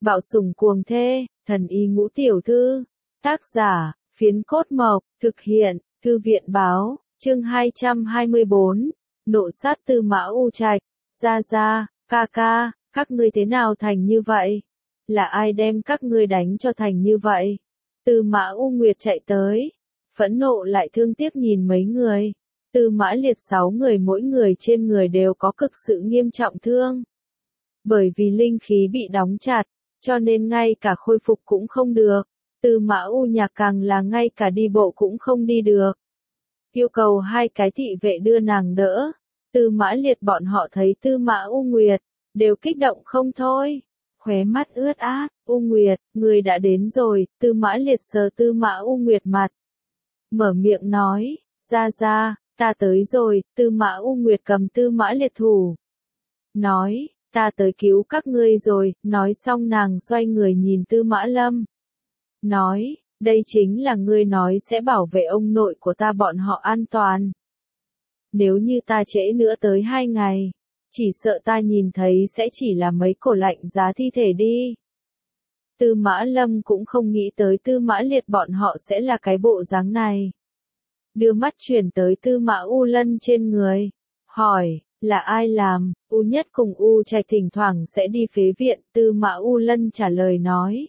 Bạo sủng cuồng thê, thần y ngũ tiểu thư. Tác giả, Phiến Cốt Mộc, thực hiện, Thư viện báo, chương 224, nộ sát Tư Mã U Trạch. Ra, ca ca, các ngươi thế nào thành như vậy? Là ai đem các ngươi đánh cho thành như vậy? Tư Mã U Nguyệt chạy tới, phẫn nộ lại thương tiếc nhìn mấy người. Tư Mã Liệt 6 người mỗi người trên người đều có cực sự nghiêm trọng thương. Bởi vì linh khí bị đóng chặt, cho nên ngay cả khôi phục cũng không được. Tư Mã U Nhạc càng là ngay cả đi bộ cũng không đi được. Yêu cầu hai cái thị vệ đưa nàng đỡ. Tư Mã Liệt bọn họ thấy Tư Mã U Nguyệt, đều kích động không thôi. Khóe mắt ướt át, U Nguyệt, người đã đến rồi. Tư Mã Liệt sờ Tư Mã U Nguyệt mặt. Mở miệng nói, ra, ta tới rồi. Tư Mã U Nguyệt cầm Tư Mã Liệt thủ. Nói, ta tới cứu các ngươi rồi. Nói xong nàng xoay người nhìn Tư Mã Lâm. Nói, đây chính là ngươi nói sẽ bảo vệ ông nội của ta bọn họ an toàn. Nếu như ta trễ nữa tới 2 ngày, chỉ sợ ta nhìn thấy sẽ chỉ là mấy cổ lạnh giá thi thể đi. Tư Mã Lâm cũng không nghĩ tới Tư Mã Liệt bọn họ sẽ là cái bộ dáng này. Đưa mắt chuyển tới Tư Mã U Lân trên người. Hỏi, là ai làm? U Nhất cùng U Trạch thỉnh thoảng sẽ đi phế viện. Tư Mã U Lân trả lời nói.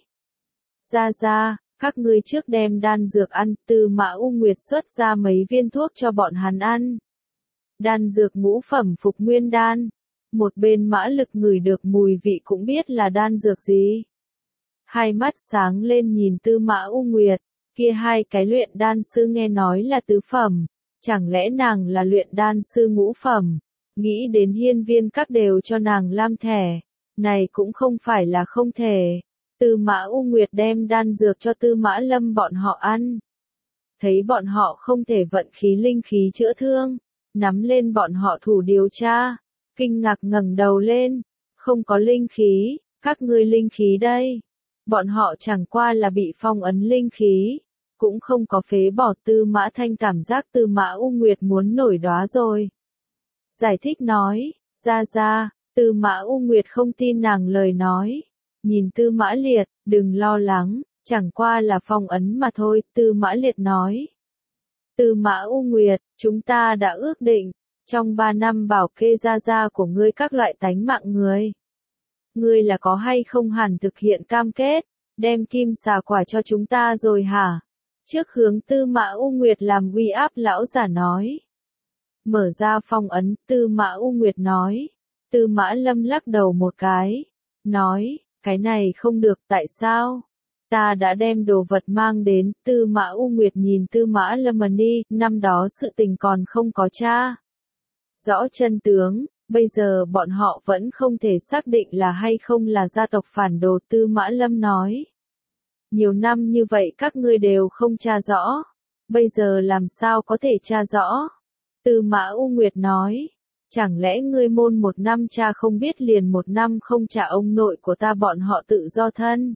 Ra, các ngươi trước đem đan dược ăn. Tư Mã U Nguyệt xuất ra mấy viên thuốc cho bọn hắn ăn. Đan dược ngũ phẩm phục nguyên đan. Một bên Mã Lực ngửi được mùi vị cũng biết là đan dược gì. Hai mắt sáng lên nhìn Tư Mã U Nguyệt. Kia hai cái luyện đan sư nghe nói là tứ phẩm. Chẳng lẽ nàng là luyện đan sư ngũ phẩm? Nghĩ đến hiên viên các đều cho nàng lam thẻ. Này cũng không phải là không thể. Tư Mã U Nguyệt đem đan dược cho Tư Mã Lâm bọn họ ăn. Thấy bọn họ không thể vận khí linh khí chữa thương. Nắm lên bọn họ thủ điều tra. Kinh ngạc ngẩng đầu lên. Không có linh khí, các ngươi linh khí đây. Bọn họ chẳng qua là bị phong ấn linh khí. Cũng không có phế bỏ. Tư Mã Thanh cảm giác Tư Mã U Nguyệt muốn nổi đóa rồi. Giải thích nói, ra, Tư Mã U Nguyệt không tin nàng lời nói. Nhìn Tư Mã Liệt, đừng lo lắng, chẳng qua là phong ấn mà thôi. Tư Mã Liệt nói. Tư Mã U Nguyệt, chúng ta đã ước định, trong 3 năm bảo kê gia của ngươi các loại tánh mạng người. Ngươi là có hay không hẳn thực hiện cam kết, đem kim xà quả cho chúng ta rồi hả? Trước hướng Tư Mã U Nguyệt làm uy áp lão giả nói. Mở ra phong ấn, Tư Mã U Nguyệt nói. Tư Mã Lâm lắc đầu một cái, nói, cái này không được. Tại sao? Ta đã đem đồ vật mang đến. Tư Mã U Nguyệt nhìn Tư Mã Lâm đi, năm đó sự tình còn không có tra rõ chân tướng, bây giờ bọn họ vẫn không thể xác định là hay không là gia tộc phản đồ. Tư Mã Lâm nói. Nhiều năm như vậy các ngươi đều không tra rõ, bây giờ làm sao có thể tra rõ? Tư Mã U Nguyệt nói. Chẳng lẽ ngươi môn 1 năm tra không biết liền 1 năm không trả ông nội của ta bọn họ tự do thân?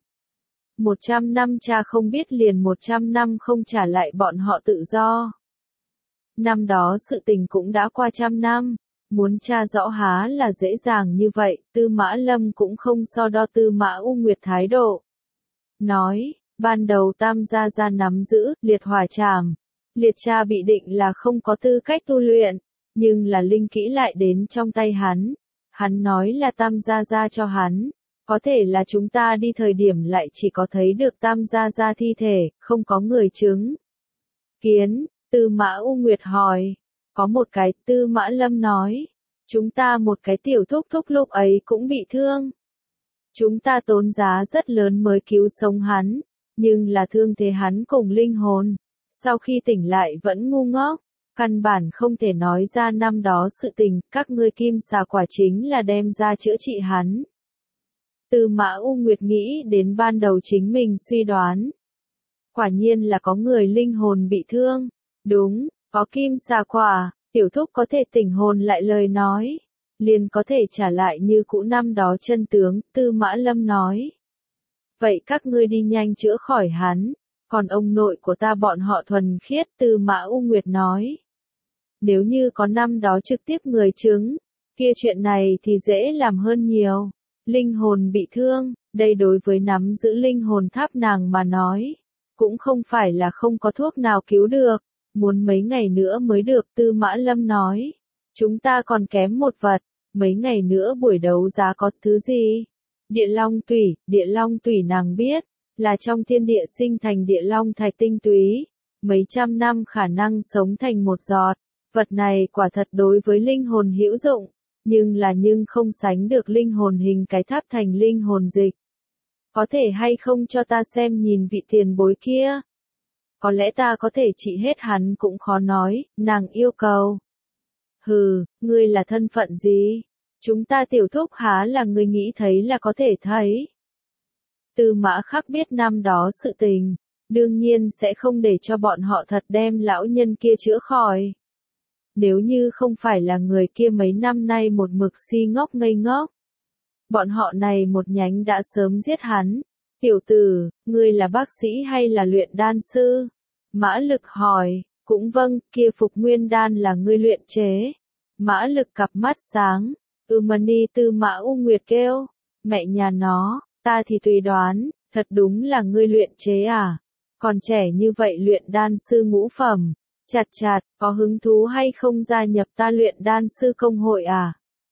100 năm tra không biết liền 100 năm không trả lại bọn họ tự do. Năm đó sự tình cũng đã qua 100 năm, muốn tra rõ há là dễ dàng như vậy. Tư Mã Lâm cũng không so đo Tư Mã U Nguyệt thái độ. Nói, ban đầu Tam gia nắm giữ liệt hỏa trảm. Liệt cha bị định là không có tư cách tu luyện, nhưng là linh kỹ lại đến trong tay hắn. Hắn nói là Tam gia cho hắn. Có thể là chúng ta đi thời điểm lại chỉ có thấy được Tam gia thi thể, không có người chứng kiến. Tư Mã U Nguyệt hỏi. Có một cái. Tư Mã Lâm nói. Chúng ta một cái tiểu thúc lúc ấy cũng bị thương. Chúng ta tốn giá rất lớn mới cứu sống hắn, nhưng là thương thế hắn cùng linh hồn. Sau khi tỉnh lại vẫn ngu ngốc, căn bản không thể nói ra năm đó sự tình. Các ngươi kim xà quả chính là đem ra chữa trị hắn. Tư Mã U Nguyệt nghĩ đến ban đầu chính mình suy đoán. Quả nhiên là có người linh hồn bị thương. Đúng, có kim xà quả, tiểu thúc có thể tỉnh hồn lại lời nói. Liền có thể trả lại như cũ năm đó chân tướng. Tư Mã Lâm nói. Vậy các ngươi đi nhanh chữa khỏi hắn. Còn ông nội của ta bọn họ thuần khiết. Tư Mã U Nguyệt nói. Nếu như có năm đó trực tiếp người chứng, kia chuyện này thì dễ làm hơn nhiều. Linh hồn bị thương, Đây đối với nắm giữ linh hồn tháp nàng mà nói, cũng không phải là không có thuốc nào cứu được, muốn mấy ngày nữa mới được. Tư Mã Lâm nói, chúng ta còn kém một vật, mấy ngày nữa buổi đấu giá có thứ gì? Địa long tủy nàng biết, là trong thiên địa sinh thành địa long thạch tinh túy, mấy trăm năm khả năng sống thành một giọt, vật này quả thật đối với linh hồn hữu dụng, nhưng không sánh được linh hồn hình cái tháp thành linh hồn dịch. Có thể hay không cho ta xem nhìn vị tiền bối kia? Có lẽ ta có thể trị hết hắn cũng khó nói, nàng yêu cầu. Hừ, ngươi là thân phận gì? Chúng ta tiểu thúc há là ngươi nghĩ thấy là có thể thấy. Tư Mã Khắc biết năm đó sự tình, đương nhiên sẽ không để cho bọn họ thật đem lão nhân kia chữa khỏi. Nếu như không phải là người kia mấy năm nay một mực si ngốc ngây ngốc, bọn họ này một nhánh đã sớm giết hắn. Tiểu tử, ngươi là bác sĩ hay là luyện đan sư? Mã Lực hỏi, cũng vâng, kia phục nguyên đan là ngươi luyện chế. Mã Lực cặp mắt sáng, Mani. Tư Mã U Nguyệt kêu, mẹ nhà nó, ta thì tùy đoán, thật đúng là ngươi luyện chế à? Còn trẻ như vậy luyện đan sư ngũ phẩm, chặt, có hứng thú hay không gia nhập ta luyện đan sư công hội à?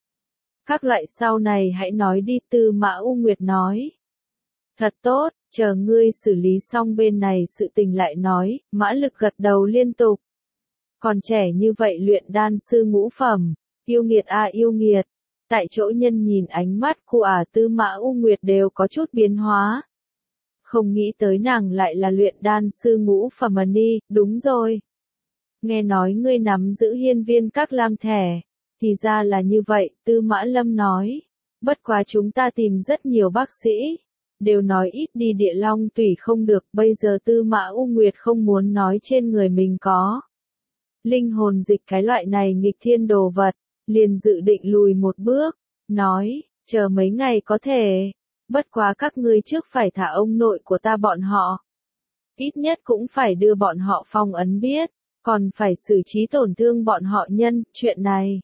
Các loại sau này hãy nói đi. Tư Mã U Nguyệt nói. Thật tốt, chờ ngươi xử lý xong bên này sự tình lại nói. Mã Lực gật đầu liên tục. Còn trẻ như vậy luyện đan sư ngũ phẩm, yêu nghiệt à yêu nghiệt. Tại chỗ nhân nhìn ánh mắt của Tư Mã U Nguyệt đều có chút biến hóa. Không nghĩ tới nàng lại là luyện đan sư ngũ phẩm Mani, đúng rồi. Nghe nói ngươi nắm giữ hiên viên các lam thẻ. Thì ra là như vậy, Tư Mã Lâm nói. Bất quá chúng ta tìm rất nhiều bác sĩ, đều nói ít đi địa long tủy không được, bây giờ Tư Mã U Nguyệt không muốn nói trên người mình có linh hồn dịch cái loại này nghịch thiên đồ vật, liền dự định lùi một bước, nói, chờ mấy ngày có thể, bất quá các ngươi trước phải thả ông nội của ta bọn họ. Ít nhất cũng phải đưa bọn họ phong ấn biết, còn phải xử trí tổn thương bọn họ nhân, chuyện này.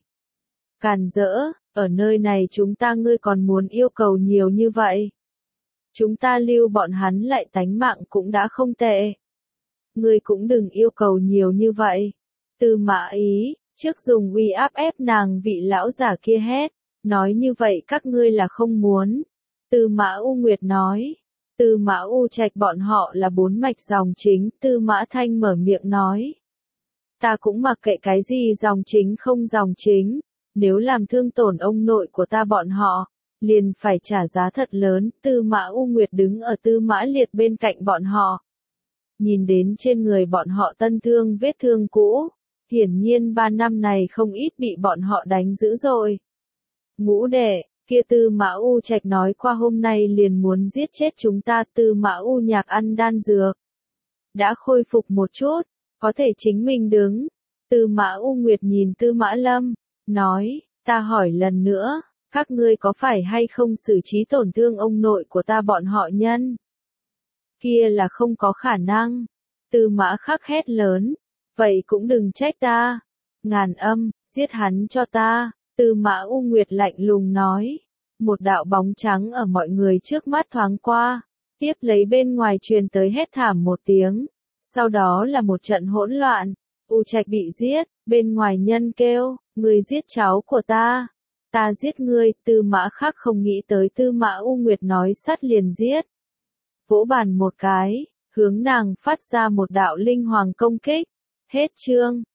Càn rỡ, ở nơi này chúng ta ngươi còn muốn yêu cầu nhiều như vậy. Chúng ta lưu bọn hắn lại tánh mạng cũng đã không tệ. Ngươi cũng đừng yêu cầu nhiều như vậy. Tư Mã Ý, trước dùng uy áp ép nàng vị lão giả kia hét, nói như vậy các ngươi là không muốn. Tư Mã U Nguyệt nói, Tư Mã U Trạch bọn họ là bốn mạch dòng chính. Tư Mã Thanh mở miệng nói, ta cũng mặc kệ cái gì dòng chính không dòng chính, nếu làm thương tổn ông nội của ta bọn họ, liền phải trả giá thật lớn. Tư Mã U Nguyệt đứng ở Tư Mã Liệt bên cạnh bọn họ. Nhìn đến trên người bọn họ tân thương vết thương cũ, hiển nhiên 3 năm này không ít bị bọn họ đánh dữ rồi. Ngũ đệ, kia Tư Mã U Trạch nói qua hôm nay liền muốn giết chết chúng ta. Tư Mã U Nhạc ăn đan dược, đã khôi phục một chút, có thể chính mình đứng. Tư Mã U Nguyệt nhìn Tư Mã Lâm, nói, ta hỏi lần nữa, các ngươi có phải hay không xử trí tổn thương ông nội của ta bọn họ nhân? Kia là không có khả năng. Tư Mã Khắc hét lớn, vậy cũng đừng trách ta. Ngàn âm, giết hắn cho ta. Tư Mã U Nguyệt lạnh lùng nói. Một đạo bóng trắng ở mọi người trước mắt thoáng qua, tiếp lấy bên ngoài truyền tới hét thảm một tiếng. Sau đó là một trận hỗn loạn. U Trạch bị giết, bên ngoài nhân kêu, ngươi giết cháu của ta. Ta giết ngươi. Tư Mã Khắc không nghĩ tới Tư Mã U Nguyệt nói sát liền giết. Vỗ bàn một cái, hướng nàng phát ra một đạo linh hoàng công kích. Hết chương.